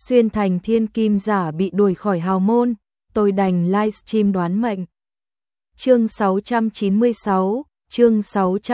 xuyên thành thiên kim giả bị đuổi khỏi hào môn, tôi đành livestream đoán mệnh. Chương 696, chương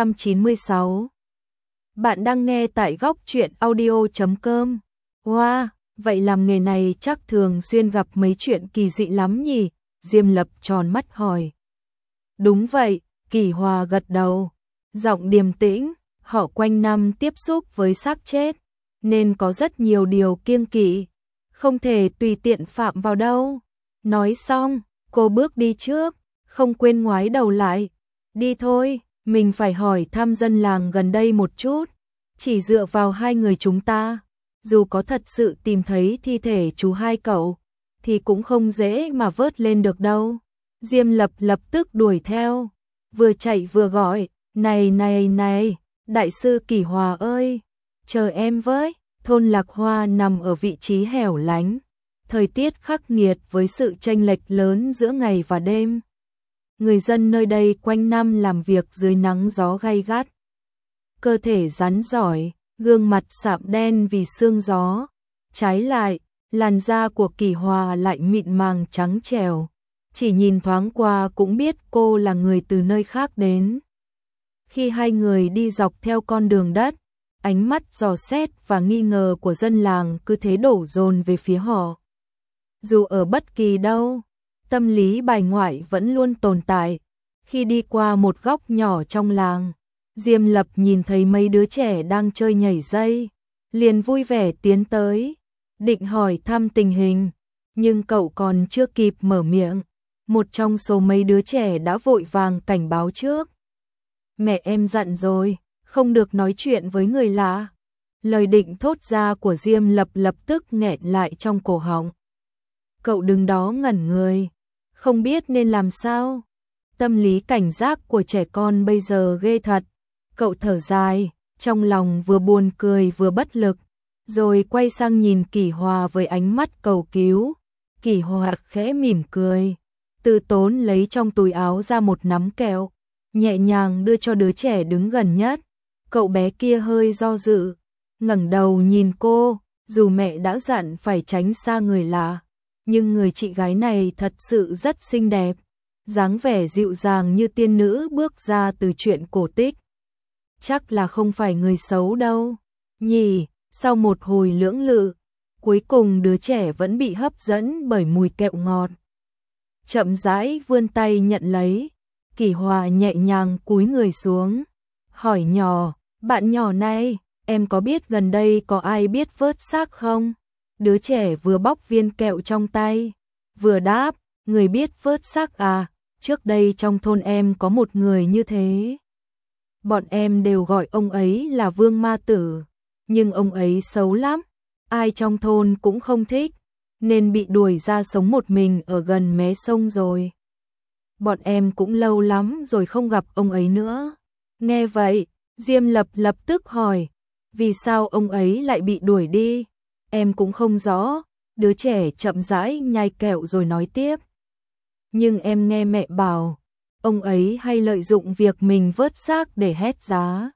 696. Bạn đang nghe tại góc truyện audio.com. Wow, vậy làm nghề này chắc thường xuyên gặp mấy chuyện kỳ dị lắm nhỉ? Diêm Lập tròn mắt hỏi. Đúng vậy, Kỷ Hòa gật đầu, giọng điềm tĩnh, họ quanh năm tiếp xúc với xác chết, nên có rất nhiều điều kiêng kỵ, không thể tùy tiện phạm vào đâu. Nói xong, cô bước đi trước, không quên ngoái đầu lại. Đi thôi, mình phải hỏi thăm dân làng gần đây một chút. Chỉ dựa vào hai người chúng ta, dù có thật sự tìm thấy thi thể chú hai cậu, thì cũng không dễ mà vớt lên được đâu. Diêm Lập lập tức đuổi theo, vừa chạy vừa gọi, này, đại sư Kỷ Hòa ơi, chờ em với. Thôn Lạc Hoa nằm ở vị trí hẻo lánh, thời tiết khắc nghiệt với sự chênh lệch lớn giữa ngày và đêm. Người dân nơi đây quanh năm làm việc dưới nắng gió gay gắt. Cơ thể rắn giỏi, gương mặt sạm đen vì sương gió. Trái lại, làn da của Kỷ Hòa lại mịn màng trắng trẻo. Chỉ nhìn thoáng qua cũng biết cô là người từ nơi khác đến. Khi hai người đi dọc theo con đường đất, ánh mắt dò xét và nghi ngờ của dân làng cứ thế đổ dồn về phía họ. Dù ở bất kỳ đâu, tâm lý bài ngoại vẫn luôn tồn tại. Khi đi qua một góc nhỏ trong làng, Diêm Lập nhìn thấy mấy đứa trẻ đang chơi nhảy dây, liền vui vẻ tiến tới, định hỏi thăm tình hình, nhưng cậu còn chưa kịp mở miệng, một trong số mấy đứa trẻ đã vội vàng cảnh báo trước. Mẹ em dặn rồi, không được nói chuyện với người lạ. Lời định thốt ra của Diêm Lập lập tức nghẹn lại trong cổ họng. Cậu đứng đó ngẩn người, không biết nên làm sao. Tâm lý cảnh giác của trẻ con bây giờ ghê thật. Cậu thở dài, trong lòng vừa buồn cười vừa bất lực, rồi quay sang nhìn Kỷ Hòa với ánh mắt cầu cứu. Kỷ Hòa khẽ mỉm cười, tự tốn lấy trong túi áo ra một nắm kẹo, nhẹ nhàng đưa cho đứa trẻ đứng gần nhất. Cậu bé kia hơi do dự, ngẩng đầu nhìn cô, dù mẹ đã dặn phải tránh xa người lạ, nhưng người chị gái này thật sự rất xinh đẹp, dáng vẻ dịu dàng như tiên nữ bước ra từ truyện cổ tích. Chắc là không phải người xấu đâu, nhỉ. Sau một hồi lưỡng lự, cuối cùng đứa trẻ vẫn bị hấp dẫn bởi mùi kẹo ngọt. Chậm rãi vươn tay nhận lấy, Kỷ Hòa nhẹ nhàng cúi người xuống, hỏi nhỏ, bạn nhỏ này, em có biết gần đây có ai biết vớt xác không? Đứa trẻ vừa bóc viên kẹo trong tay, vừa đáp, người biết vớt xác à, trước đây trong thôn em có một người như thế. Bọn em đều gọi ông ấy là Vương Ma Tử, nhưng ông ấy xấu lắm, ai trong thôn cũng không thích, nên bị đuổi ra sống một mình ở gần mé sông rồi. Bọn em cũng lâu lắm rồi không gặp ông ấy nữa. Nghe vậy, Diêm Lập lập tức hỏi, vì sao ông ấy lại bị đuổi đi? Em cũng không rõ. Đứa trẻ chậm rãi nhai kẹo rồi nói tiếp. Nhưng em nghe mẹ bảo, ông ấy hay lợi dụng việc mình vớt xác để hét giá.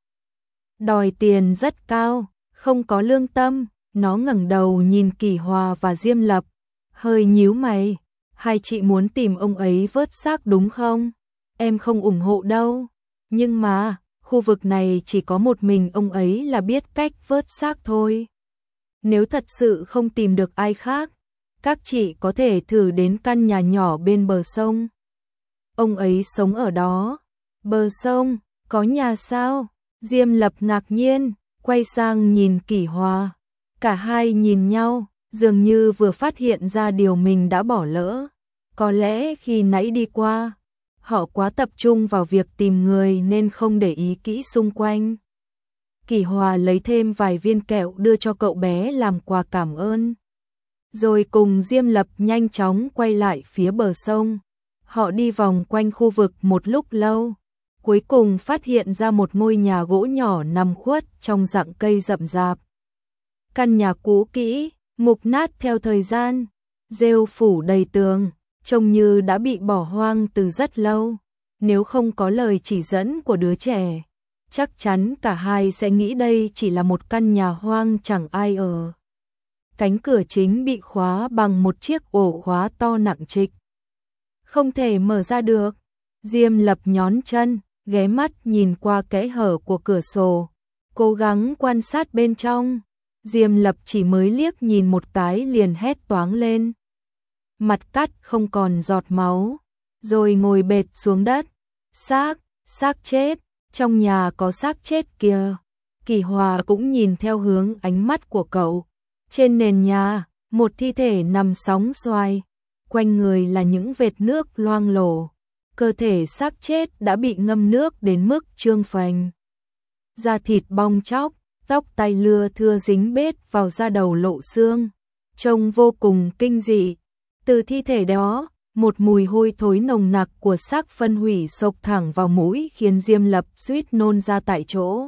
Đòi tiền rất cao, không có lương tâm. Nó ngẩng đầu nhìn Kỷ Hòa và Diêm Lập, hơi nhíu mày. Hai chị muốn tìm ông ấy vớt xác đúng không? Em không ủng hộ đâu. Nhưng mà, khu vực này chỉ có một mình ông ấy là biết cách vớt xác thôi. Nếu thật sự không tìm được ai khác, các chị có thể thử đến căn nhà nhỏ bên bờ sông. Ông ấy sống ở đó. Bờ sông, có nhà sao? Diêm Lập ngạc nhiên, quay sang nhìn Kỷ Hòa. Cả hai nhìn nhau, dường như vừa phát hiện ra điều mình đã bỏ lỡ. Có lẽ khi nãy đi qua, họ quá tập trung vào việc tìm người nên không để ý kỹ xung quanh. Kỷ Hòa lấy thêm vài viên kẹo đưa cho cậu bé làm quà cảm ơn. Rồi cùng Diêm Lập nhanh chóng quay lại phía bờ sông. Họ đi vòng quanh khu vực một lúc lâu, cuối cùng phát hiện ra một ngôi nhà gỗ nhỏ nằm khuất trong rặng cây rậm rạp. Căn nhà cũ kỹ, mục nát theo thời gian, rêu phủ đầy tường, trông như đã bị bỏ hoang từ rất lâu. Nếu không có lời chỉ dẫn của đứa trẻ, chắc chắn cả hai sẽ nghĩ đây chỉ là một căn nhà hoang chẳng ai ở. cánh cửa chính bị khóa bằng một chiếc ổ khóa to nặng trịch. Không thể mở ra được. Diêm Lập nhón chân, ghé mắt nhìn qua kẽ hở của cửa sổ, cố gắng quan sát bên trong. Diêm Lập chỉ mới liếc nhìn một cái liền hét toáng lên. Mặt cắt không còn giọt máu, rồi ngồi bệt xuống đất. Xác chết, trong nhà có xác chết kìa. Kỳ Hòa cũng nhìn theo hướng ánh mắt của cậu. Trên nền nhà, một thi thể nằm sóng xoài, quanh người là những vệt nước loang lổ. Cơ thể xác chết đã bị ngâm nước đến mức trương phành. Da thịt bong tróc, tóc tai lưa thưa dính bết vào da đầu lộ xương, trông vô cùng kinh dị. Từ thi thể đó, một mùi hôi thối nồng nặc của xác phân hủy xộc thẳng vào mũi khiến Diêm Lập suýt nôn ra tại chỗ.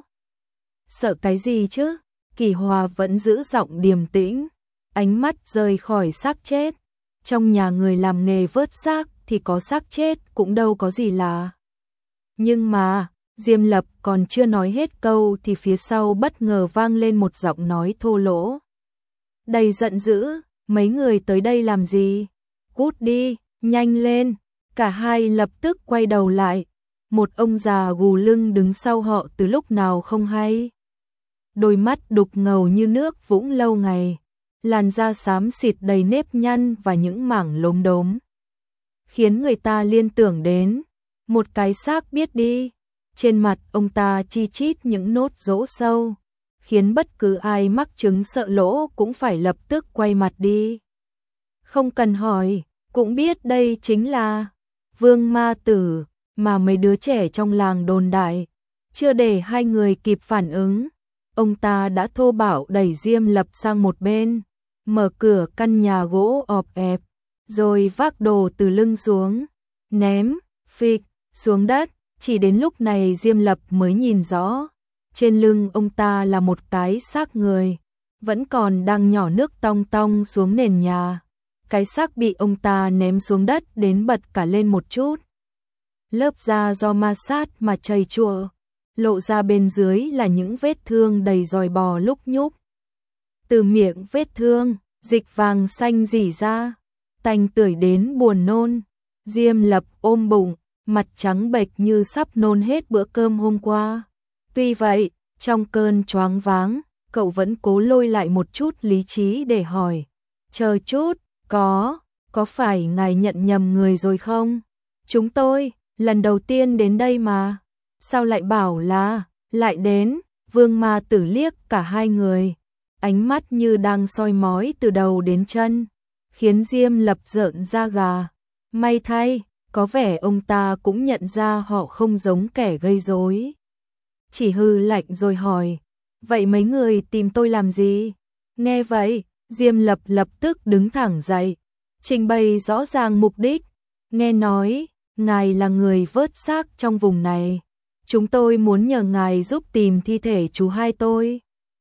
Sợ cái gì chứ? Kỳ Hòa vẫn giữ giọng điềm tĩnh, ánh mắt rời khỏi xác chết. Trong nhà người làm nghề vớt xác thì có xác chết cũng đâu có gì lạ. Nhưng mà, Diêm Lập còn chưa nói hết câu thì phía sau bất ngờ vang lên một giọng nói thô lỗ. Đầy giận dữ, mấy người tới đây làm gì? Cút đi, nhanh lên. Cả hai lập tức quay đầu lại. Một ông già gù lưng đứng sau họ từ lúc nào không hay. Đôi mắt đục ngầu như nước vũng lâu ngày, làn da xám xịt đầy nếp nhăn và những mảng lốm đốm, khiến người ta liên tưởng đến một cái xác biết đi. Trên mặt ông ta chi chít những nốt rỗ sâu, khiến bất cứ ai mắc chứng sợ lỗ cũng phải lập tức quay mặt đi. Không cần hỏi, cũng biết đây chính là Vương Ma Tử mà mấy đứa trẻ trong làng đồn đại. Chưa để hai người kịp phản ứng, ông ta đã thô bạo đẩy Diêm Lập sang một bên, mở cửa căn nhà gỗ ọp ẹp, rồi vác đồ từ lưng xuống, ném phịch xuống đất. Chỉ đến lúc này Diêm Lập mới nhìn rõ, trên lưng ông ta là một cái xác người, vẫn còn đang nhỏ nước tong tong xuống nền nhà. Cái xác bị ông ta ném xuống đất đến bật cả lên một chút. Lớp da do ma sát mà chầy chùa, lộ ra bên dưới là những vết thương đầy giòi bò lúc nhúc. Từ miệng vết thương, dịch vàng xanh rỉ ra, tanh tưởi đến buồn nôn. Diêm Lập ôm bụng, mặt trắng bệch như sắp nôn hết bữa cơm hôm qua. Tuy vậy, trong cơn choáng váng, cậu vẫn cố lôi lại một chút lý trí để hỏi. Chờ chút, có phải ngài nhận nhầm người rồi không? Chúng tôi, lần đầu tiên đến đây mà. Sao lại bảo là, lại đến? Vương Ma Tử liếc cả hai người, ánh mắt như đang soi mói từ đầu đến chân, khiến Diêm Lập rợn da gà. May thay, có vẻ ông ta cũng nhận ra họ không giống kẻ gây rối. Chỉ hừ lạnh rồi hỏi, vậy mấy người tìm tôi làm gì? Nghe vậy, Diêm Lập lập tức đứng thẳng dậy, trình bày rõ ràng mục đích. Nghe nói, ngài là người vớt xác trong vùng này. Chúng tôi muốn nhờ ngài giúp tìm thi thể chú hai tôi.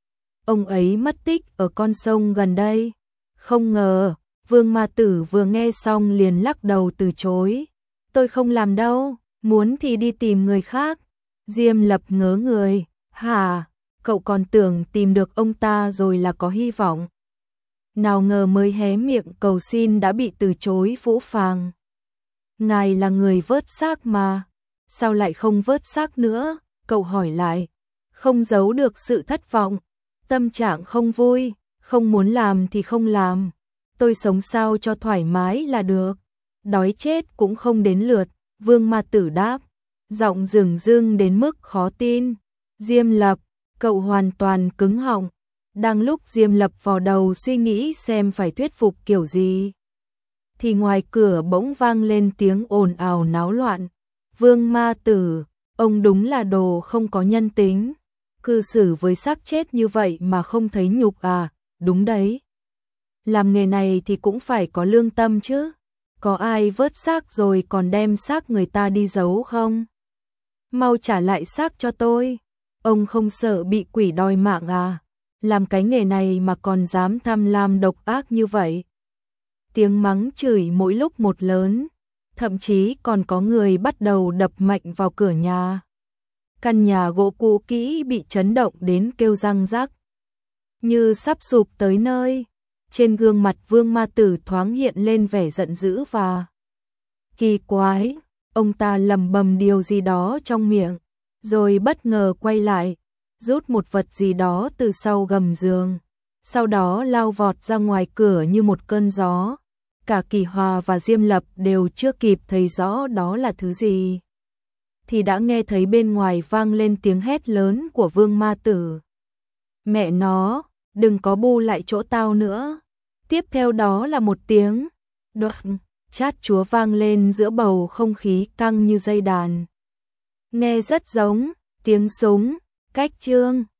Ông ấy mất tích ở con sông gần đây. Không ngờ, Vương Ma Tử vừa nghe xong liền lắc đầu từ chối. Tôi không làm đâu, muốn thì đi tìm người khác. Diêm Lập ngớ người, hả, cậu còn tưởng tìm được ông ta rồi là có hy vọng. Nào ngờ mới hé miệng cầu xin đã bị từ chối phũ phàng. Ngài là người vớt xác mà, sao lại không vớt xác nữa? Cậu hỏi lại, không giấu được sự thất vọng, tâm trạng không vui, không muốn làm thì không làm. Tôi sống sao cho thoải mái là được, đói chết cũng không đến lượt. Vương Ma Tử đáp, giọng dửng dưng đến mức khó tin. Diêm Lập, cậu hoàn toàn cứng họng. Đang lúc Diêm Lập vò đầu suy nghĩ xem phải thuyết phục kiểu gì, thì ngoài cửa bỗng vang lên tiếng ồn ào náo loạn. Vương Ma Tử, ông đúng là đồ không có nhân tính, cư xử với xác chết như vậy mà không thấy nhục à? Đúng đấy, làm nghề này thì cũng phải có lương tâm chứ. Có ai vớt xác rồi còn đem xác người ta đi giấu không? Mau trả lại xác cho tôi. Ông không sợ bị quỷ đòi mạng à? Làm cái nghề này mà còn dám tham lam độc ác như vậy. Tiếng mắng chửi mỗi lúc một lớn, thậm chí còn có người bắt đầu đập mạnh vào cửa nhà. Căn nhà gỗ cũ kỹ bị chấn động đến kêu răng rắc, như sắp sụp tới nơi. Trên gương mặt Vương Ma Tử thoáng hiện lên vẻ giận dữ và kỳ quái. Ông ta lẩm bẩm điều gì đó trong miệng, rồi bất ngờ quay lại, rút một vật gì đó từ sau gầm giường, sau đó lao vọt ra ngoài cửa như một cơn gió. Cả Kỳ Hòa và Diêm Lập đều chưa kịp thấy rõ đó là thứ gì, thì đã nghe thấy bên ngoài vang lên tiếng hét lớn của Vương Ma Tử. Mẹ nó, đừng có bu lại chỗ tao nữa. Tiếp theo đó là một tiếng đoạt chát chúa vang lên giữa bầu không khí căng như dây đàn. Nghe rất giống tiếng súng, cách chương.